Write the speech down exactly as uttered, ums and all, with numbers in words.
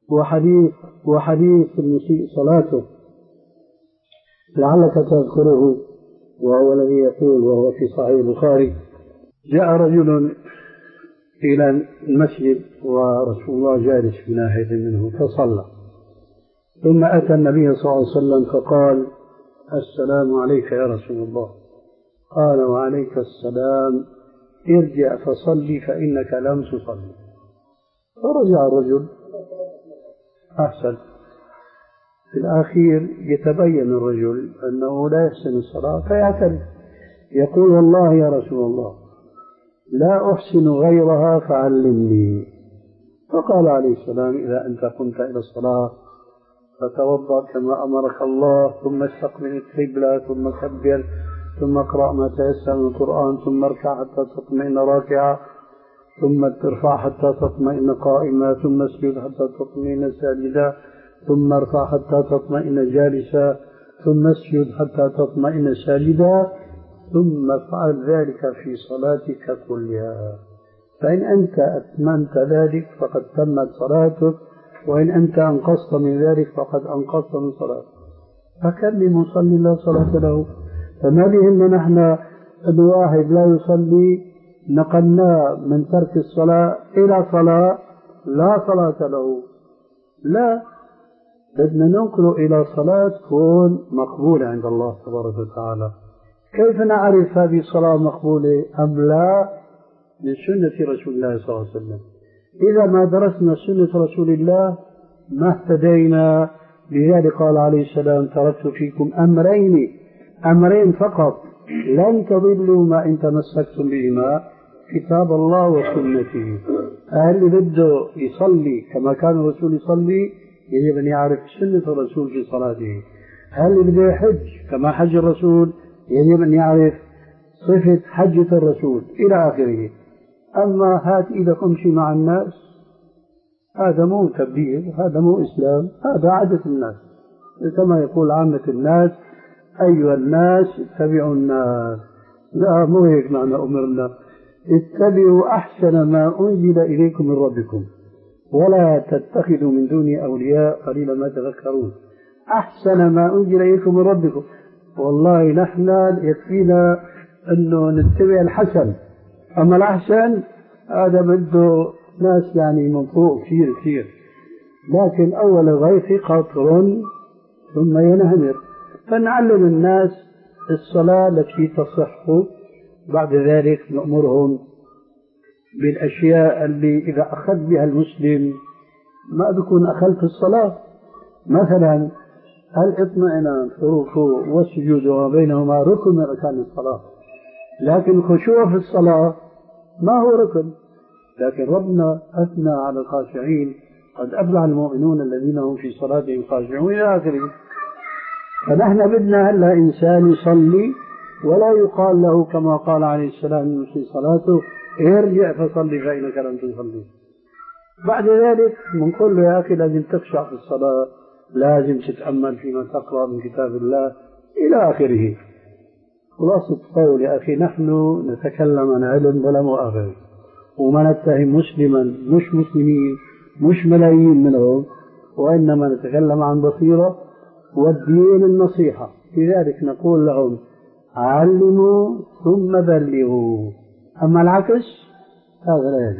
وحديث وحديث المسيء صلاته لعلك تذكره، وهو الذي يقول وهو في صحيح البخاري: جاء رجل إلى المسجد ورسول الله جالس في ناحية منه فصلى، ثم أتى النبي صلى الله عليه وسلم فقال: السلام عليك يا رسول الله. قال: وعليك السلام، ارجع فصلي فإنك لم تصلي. فرجع الرجل. أحسن. في الأخير يتبين الرجل أنه لا يحسن الصلاة فيعترف، يقول: والله يا رسول الله لا أحسن غيرها فعلمني. فقال عليه السلام: إذا أنت قمت إلى الصلاة فتوضأ كما أمرك الله، ثم استقبل القبلة، ثم كبر، ثم اقرأ ما تيسر من القرآن، ثم اركع حتى تطمئن راكعا، ثم ترفع حتى تطمئن قائما، ثم اسجد حتى تطمئن ساجدا، ثم ارفع حتى تطمئن جالسا، ثم اسجد حتى تطمئن ساجدا، ثم افعل ذلك في صلاتك كلها. فإن أنت أتممت ذلك فقد تمت صلاتك، وإن أنت أنقصت من ذلك فقد أنقصت من صلاتك. فكم من مصلي لا صلاة له؟ فما بهن نحن الواحد لا يصلي نقلناه من ترك الصلاة إلى صلاة لا صلاة له. لا، بدنا ننقل إلى صلاة تكون مقبولة عند الله تبارك وتعالى. كيف نعرف هذه الصلاة مقبولة أم لا؟ من سنة رسول الله صلى الله عليه وسلم. إذا ما درسنا سنة رسول الله ما اهتدينا. لذلك قال عليه السلام: تركت فيكم أمرين، أمرين فقط لن تضلوا ما إن تمسكتم بهما، كتاب الله وسنته. اللي بده يصلي كما كان الرسول يصلي يجب أن يعرف سنة الرسول في صلاته. اللي بده يحج كما حج الرسول يجب أن يعرف صفة حجة الرسول إلى آخره. أما هات إذا امشي مع الناس، هذا مو تبديل، هذا مو إسلام، هذا عادة الناس. كما يقول عامة الناس: أيها الناس اتبعوا الناس. لا، مو هيك معنى أمرنا. اتبعوا أحسن ما أنزل إليكم من ربكم ولا تتخذوا من دوني أولياء قليلا ما تذكرون. أحسن ما أنزل إليكم من ربكم. والله نحن يكفينا أنه نتبع الحسن، أما الأحسن هذا بده ناس يعني من فوق كثير كثير. لكن أول الغيث قطر ثم ينهمر. فنعلم الناس الصلاة التي تصح، بعد ذلك نأمرهم بالأشياء اللي إذا أخذ بها المسلم ما بيكون أخذ في الصلاة. مثلا الاطمئنان في الركوع والسجود وما بينهما ركن من أركان الصلاة، لكن الخشوع في الصلاة ما هو ركن. لكن ربنا أثنى على الخاشعين: قد أفلح المؤمنون الذين هم في صلاتهم خاشعون إلى آخره. فنحن بدنا هلا إنسان يصلي ولا يقال له كما قال عليه السلام في صلاته: ارجع فصلي فإنك لم تصلي. بعد ذلك بنقول له: يا أخي لازم تخشع في الصلاة، لازم تتأمل فيما تقرأ من كتاب الله إلى آخره. خلاصة قول يا أخي، نحن نتكلم عن علم ولا مؤاخذة، وما نتهم مسلما مش مسلمين مش ملايين منهم، وإنما نتكلم عن بصيرة والدين النصيحة. لذلك نقول لهم: علموا ثم بلغوا. أما العكس هذا لا يجوز.